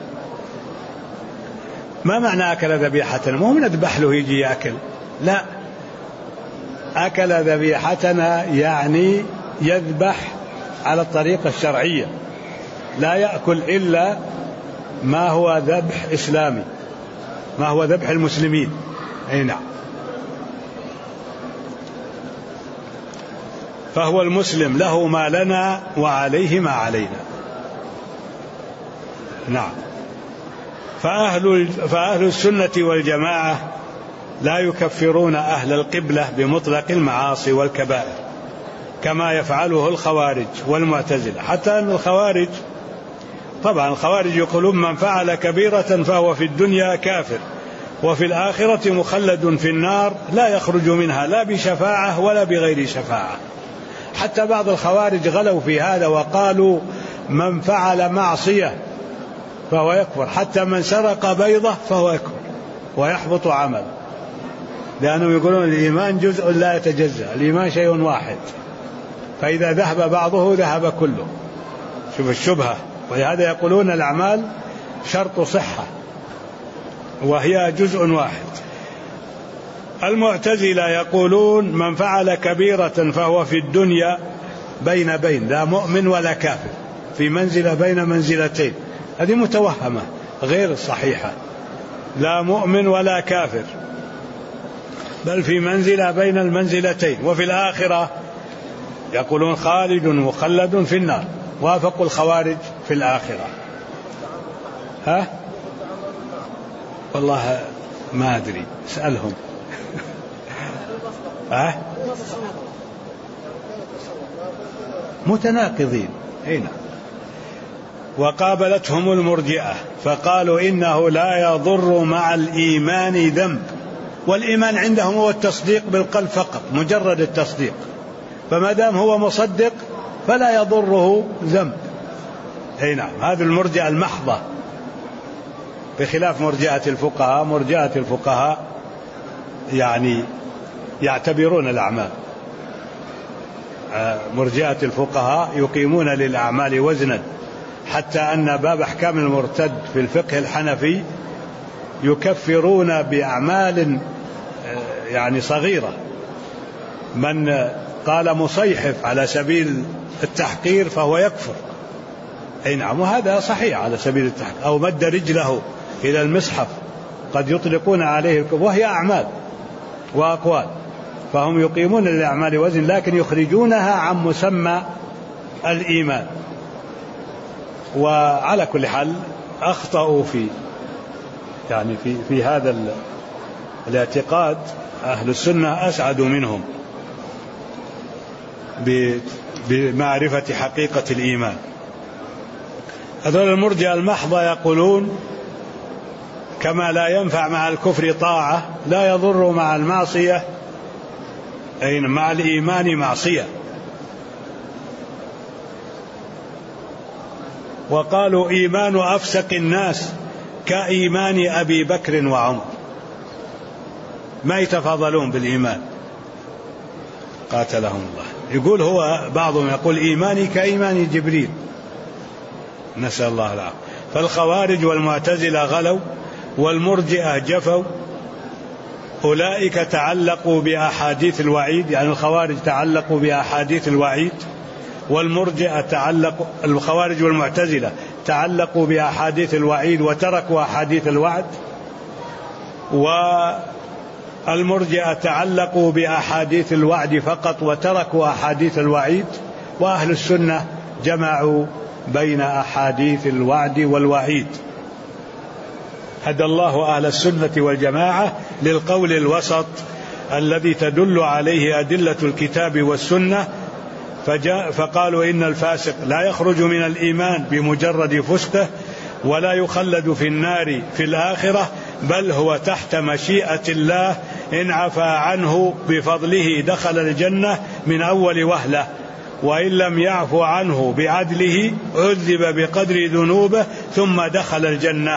ما معنى أكل ذبيحتنا؟ مو نذبح له يجي يأكل، لا، أكل ذبيحتنا يعني يذبح على الطريقة الشرعية، لا يأكل إلا ما هو ذبح إسلامي، ما هو ذبح المسلمين. أي نعم. فهو المسلم له ما لنا وعليه ما علينا. نعم. فأهل السنة والجماعة لا يكفرون أهل القبلة بمطلق المعاصي والكبائر كما يفعله الخوارج والمعتزلة. حتى أن الخوارج، طبعا الخوارج يقولون من فعل كبيرة فهو في الدنيا كافر وفي الآخرة مخلد في النار لا يخرج منها لا بشفاعة ولا بغير شفاعة. حتى بعض الخوارج غلوا في هذا وقالوا من فعل معصية فهو يكفر، حتى من سرق بيضة فهو يكفر ويحبط عمل، لأنهم يقولون الإيمان جزء لا يتجزأ، الإيمان شيء واحد، فإذا ذهب بعضه ذهب كله. شوف الشبهة. ولهذا يقولون الأعمال شرط صحة وهي جزء واحد. المعتزلة يقولون من فعل كبيرة فهو في الدنيا بين لا مؤمن ولا كافر، في منزلة بين منزلتين، هذه متوهمة غير صحيحة، لا مؤمن ولا كافر بل في منزلة بين المنزلتين. وفي الآخرة يقولون خالد مخلد في النار، وافقوا الخوارج في الآخرة. والله ما أدري، اسألهم. متناقضين. هنا وقابلتهم المرجئة فقالوا إنه لا يضر مع الإيمان ذنب، والإيمان عندهم هو التصديق بالقلب فقط، مجرد التصديق، فما دام هو مصدق فلا يضره ذنب. أي نعم. هذه المرجئة المحضة بخلاف مرجئة الفقهاء. مرجئة الفقهاء يعني يعتبرون الأعمال، مرجئة الفقهاء يقيمون للأعمال وزنا، حتى أن باب أحكام المرتد في الفقه الحنفي يكفرون بأعمال يعني صغيرة. من قال مصيحف على سبيل التحقير فهو يكفر. أي نعم، وهذا صحيح على سبيل التحقير. أو مد رجله إلى المصحف قد يطلقون عليه الكفر، وهي أعمال وأقوال، فهم يقيمون للأعمال وزن لكن يخرجونها عن مسمى الإيمان. وعلى كل حال أخطأوا في هذا الاعتقاد. أهل السنة أسعد منهم بمعرفة حقيقة الإيمان. هذول المرجئة المحضة يقولون كما لا ينفع مع الكفر طاعة لا يضر مع المعصية، أي مع الإيمان معصية. وقالوا إيمان أفسق الناس كإيمان أبي بكر وعمر، ما يتفاضلون بالإيمان قاتلهم الله. يقول هو بعضهم يقول إيماني كإيمان جبريل، نسأل الله العافية. فالخوارج والمعتزلة غلوا والمرجئة جفوا. أولئك تعلقوا بأحاديث الوعيد، يعني الخوارج تعلقوا بأحاديث الوعيد، والمرجئة الخوارج والمعتزلة تعلقوا بأحاديث الوعيد وتركوا أحاديث الوعد، والمرجئة تعلقوا بأحاديث الوعد فقط وتركوا أحاديث الوعيد. وأهل السنة جمعوا بين أحاديث الوعد والوعيد. هدى الله أهل السنة والجماعة للقول الوسط الذي تدل عليه أدلة الكتاب والسنة. فقالوا إن الفاسق لا يخرج من الإيمان بمجرد فسقه ولا يخلد في النار في الآخرة، بل هو تحت مشيئة الله، إن عفى عنه بفضله دخل الجنة من أول وهلة، وإن لم يعفو عنه بعدله عذب بقدر ذنوبه ثم دخل الجنة.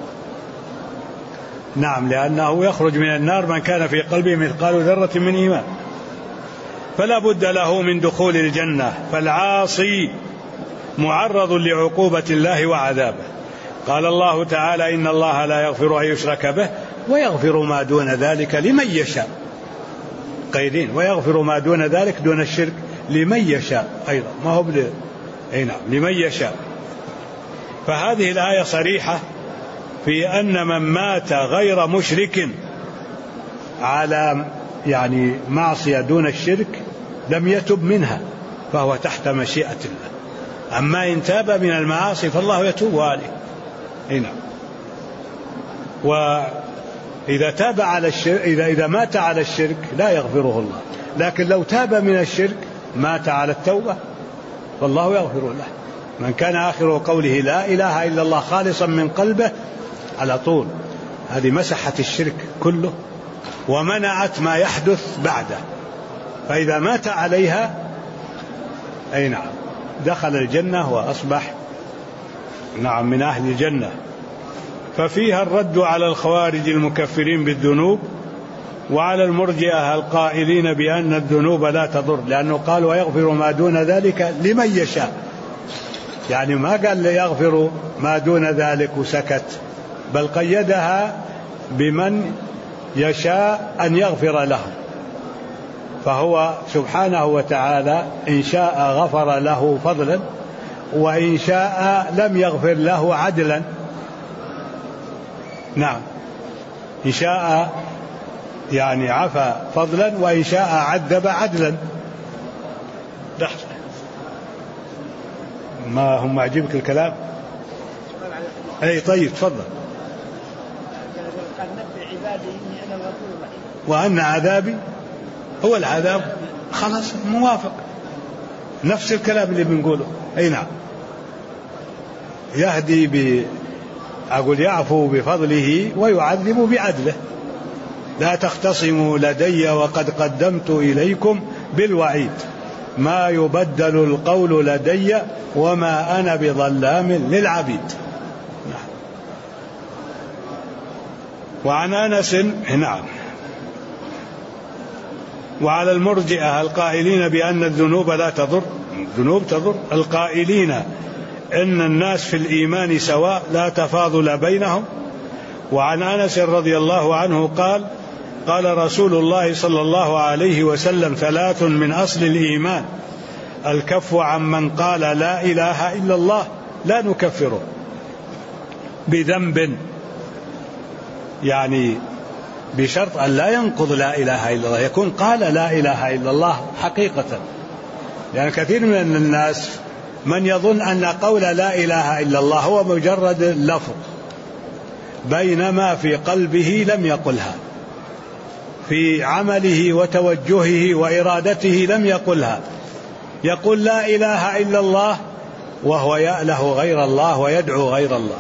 نعم، لأنه يخرج من النار من كان في قلبه مثقال ذرة من إيمان، فلا بد له من دخول الجنة. فالعاصي معرض لعقوبة الله وعذابه. قال الله تعالى إن الله لا يغفر أن يشرك به ويغفر ما دون ذلك لمن يشاء. قيدين، ويغفر ما دون ذلك دون الشرك لمن يشاء أيضا، ما هو نعم، لمن يشاء. فهذه الآية صريحة في أن من مات غير مشرك على معصية دون الشرك لم يتب منها فهو تحت مشيئة الله. أما إن تاب من المعاصي فالله يتوب عليه. نعم. وإذا تاب على الشرك، إذا مات على الشرك لا يغفره الله، لكن لو تاب من الشرك مات على التوبة فالله يغفر له. من كان آخر قوله لا إله إلا الله خالصا من قلبه على طول، هذه مسحت الشرك كله ومنعت ما يحدث بعده. فإذا مات عليها نعم دخل الجنة وأصبح نعم من أهل الجنة. ففيها الرد على الخوارج المكفرين بالذنوب وعلى المرجئة القائلين بأن الذنوب لا تضر، لأنه قال ويغفر ما دون ذلك لمن يشاء، يعني ما قال يغفر ما دون ذلك وسكت، بل قيدها بمن يشاء أن يغفر له. فهو سبحانه وتعالى إن شاء غفر له فضلا، وإن شاء لم يغفر له عدلا. نعم، إن شاء عفى فضلا، وإن شاء عذب عدلا. ما هم عجبك الكلام؟ أي طيب تفضل. وأن عذابي هو العذاب، خلاص موافق، نفس الكلام اللي بنقوله. نعم، يهدي أقول يعفو بفضله ويعذب بعدله. لا تختصموا لدي وقد قدمت إليكم بالوعيد، ما يبدل القول لدي وما أنا بظلام للعبيد. نعم. وعن أنس نعم. وعلى المرجئة القائلين بأن الذنوب لا تضر، الذنوب تضر، القائلين إن الناس في الإيمان سواء لا تفاضل بينهم. وعن أنس رضي الله عنه قال قال رسول الله صلى الله عليه وسلم: 3 من أصل الإيمان: الكف عمن قال لا إله إلا الله، لا نكفره بذنب، يعني بشرط أن لا ينقض لا إله إلا الله، يكون قال لا إله إلا الله حقيقة. يعني كثير من الناس من يظن أن قول لا إله إلا الله هو مجرد لفظ، بينما في قلبه لم يقلها، في عمله وتوجهه وإرادته لم يقلها، يقول لا إله إلا الله وهو يأله غير الله ويدعو غير الله،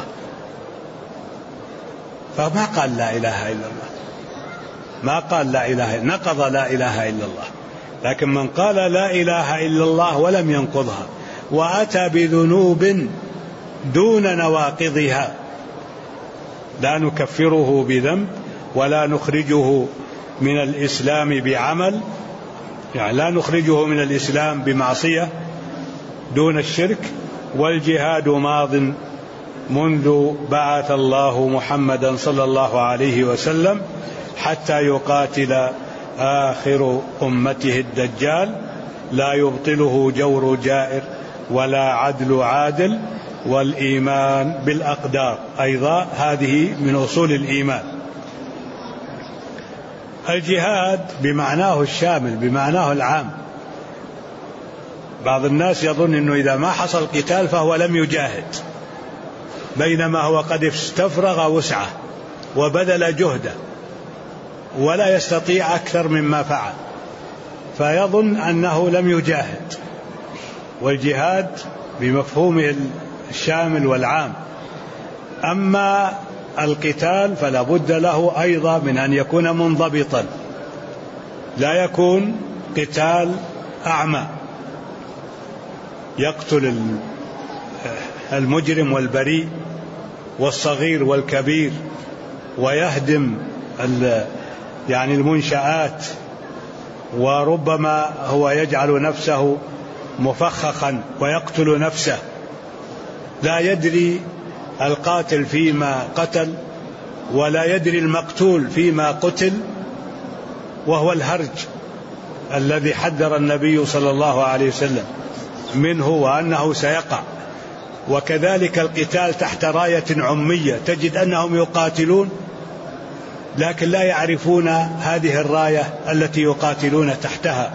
فما قال لا إله إلا الله، ما قال لا إله، نقض لا إله إلا الله. لكن من قال لا إله إلا الله ولم ينقضها وأتى بذنوب دون نواقضها، لا نكفره بذنب ولا نخرجه من الإسلام بعمل، يعني لا نخرجه من الإسلام بمعصية دون الشرك. والجهاد ماض منذ بعث الله محمدا صلى الله عليه وسلم حتى يقاتل آخر أمته الدجال، لا يبطله جور جائر ولا عدل عادل، والإيمان بالأقدار أيضا هذه من أصول الإيمان. الجهاد بمعناه الشامل، بمعناه العام. بعض الناس يظن أنه إذا ما حصل قتال فهو لم يجاهد، بينما هو قد استفرغ وسعه وبذل جهده ولا يستطيع أكثر مما فعل، فيظن أنه لم يجاهد. والجهاد بمفهومه الشامل والعام. أما القتال فلا بد له أيضا من أن يكون منضبطا، لا يكون قتال أعمى يقتل المجرم والبريء والصغير والكبير ويهدم يعني المنشآت، وربما هو يجعل نفسه مفخخا ويقتل نفسه، لا يدري القاتل فيما قتل ولا يدري المقتول فيما قتل، وهو الهرج الذي حذر النبي صلى الله عليه وسلم منه وأنه سيقع. وكذلك القتال تحت راية عمية، تجد أنهم يقاتلون لكن لا يعرفون هذه الراية التي يقاتلون تحتها،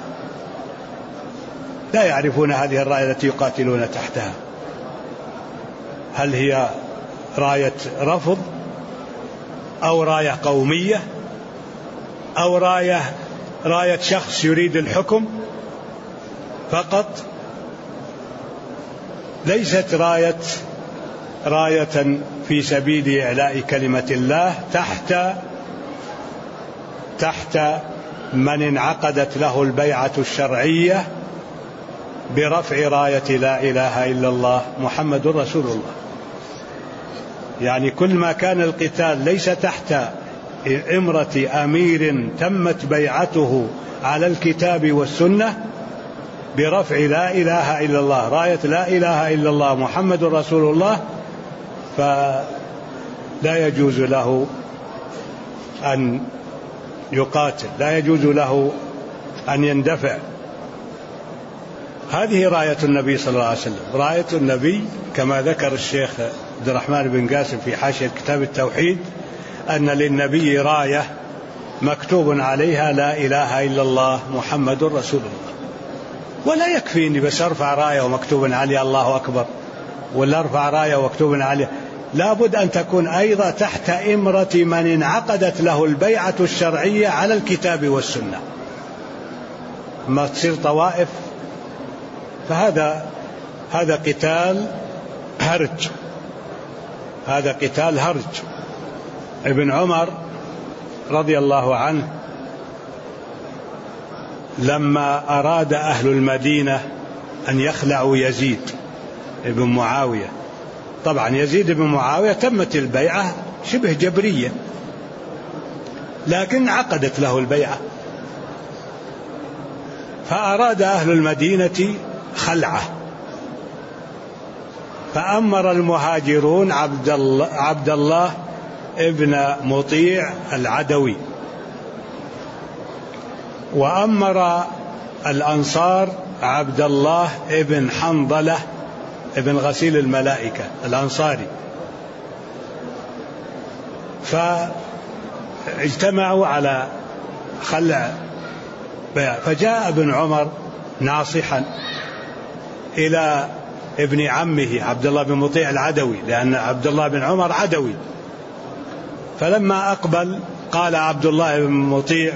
لا يعرفون هذه الراية التي يقاتلون تحتها، هل هي راية رفض أو راية قومية أو راية شخص يريد الحكم فقط، ليست راية في سبيل إعلاء كلمة الله تحت من انعقدت له البيعة الشرعية برفع راية لا إله إلا الله محمد رسول الله. يعني كل ما كان القتال ليس تحت إمرة أمير تمت بيعته على الكتاب والسنة برفع لا إله إلا الله، راية لا إله إلا الله محمد رسول الله، فلا يجوز له أن يقاتل، لا يجوز له أن يندفع. هذه راية النبي صلى الله عليه وسلم. راية النبي كما ذكر الشيخ عبد الرحمن بن قاسم في حاشية كتاب التوحيد أن للنبي راية مكتوب عليها لا إله إلا الله محمد رسول الله. ولا يكفي أني بس أرفع راية ومكتوب عليها الله أكبر، ولا أرفع راية ومكتوب عليها، لا بد أن تكون أيضا تحت إمرة من انعقدت له البيعة الشرعية على الكتاب والسنة. ما تصير طوائف فهذا قتال هرج، هذا قتال هرج. ابن عمر رضي الله عنه لما أراد أهل المدينة أن يخلعوا يزيد ابن معاوية، طبعا يزيد بن معاوية تمت البيعة شبه جبرية لكن عقدت له البيعة، فأراد أهل المدينة خلعه، فأمر المهاجرون عبد الله ابن مطيع العدوي وأمر الأنصار عبد الله ابن حنظلة ابن غسيل الملائكة الأنصاري، فاجتمعوا على خلع بيع. فجاء ابن عمر ناصحا إلى ابن عمه عبد الله بن مطيع العدوي، لأن عبد الله بن عمر عدوي. فلما أقبل قال عبد الله بن مطيع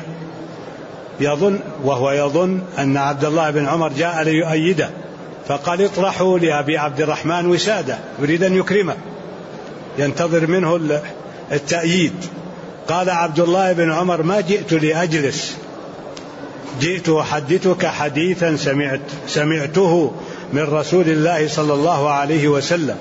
وهو يظن أن عبد الله بن عمر جاء ليؤيده، فقال اطرحوا لأبي عبد الرحمن وسادة، يريد أن يكرمه، ينتظر منه التأييد. قال عبد الله بن عمر ما جئت لأجلس، جئت أحدثك حديثا سمعته من رسول الله صلى الله عليه وسلم: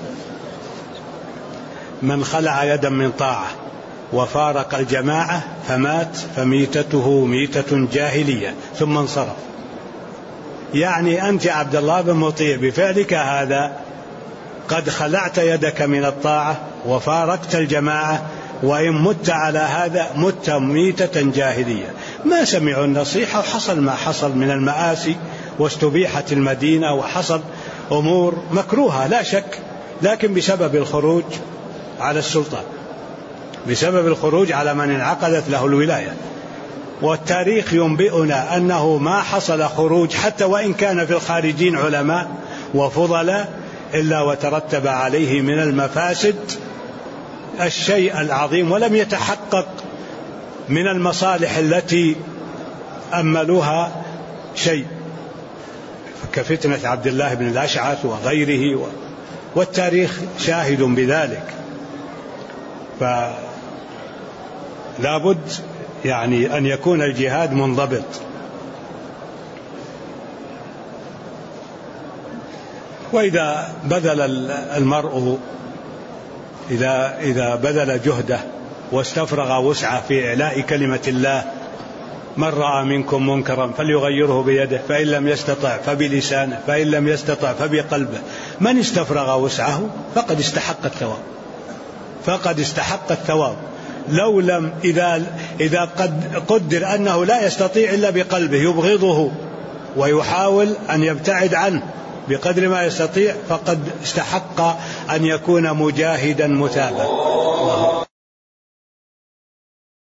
من خلع يدا من طاعة وفارق الجماعة فمات فميتته ميتة جاهلية، ثم انصرف. يعني أنت عبد الله بن مطيع بفعلك هذا قد خلعت يدك من الطاعة وفارقت الجماعة، وإن مت على هذا مت ميتة جاهلية. ما سمعوا النصيحة وحصل ما حصل من المآسي، واستبيحت المدينة وحصل أمور مكروهة لا شك، لكن بسبب الخروج على السلطان، بسبب الخروج على من انعقدت له الولاية. والتاريخ ينبئنا أنه ما حصل خروج حتى وإن كان في الخارجين علماء وفضلاء إلا وترتب عليه من المفاسد الشيء العظيم، ولم يتحقق من المصالح التي أملوها شيء، كفتنة عبد الله بن الأشعث وغيره، والتاريخ شاهد بذلك. فلا بد يعني أن يكون الجهاد منضبط. وإذا بذل المرء إذا بذل جهده واستفرغ وسعه في إعلاء كلمة الله: من رأى منكم منكرا فليغيره بيده، فإن لم يستطع فبلسانه، فإن لم يستطع فبقلبه. من استفرغ وسعه فقد استحق الثواب، فقد استحق الثواب. لو لم إذا قد قدر أنه لا يستطيع إلا بقلبه يبغضه ويحاول أن يبتعد عنه بقدر ما يستطيع، فقد استحق أن يكون مجاهدا مثابا.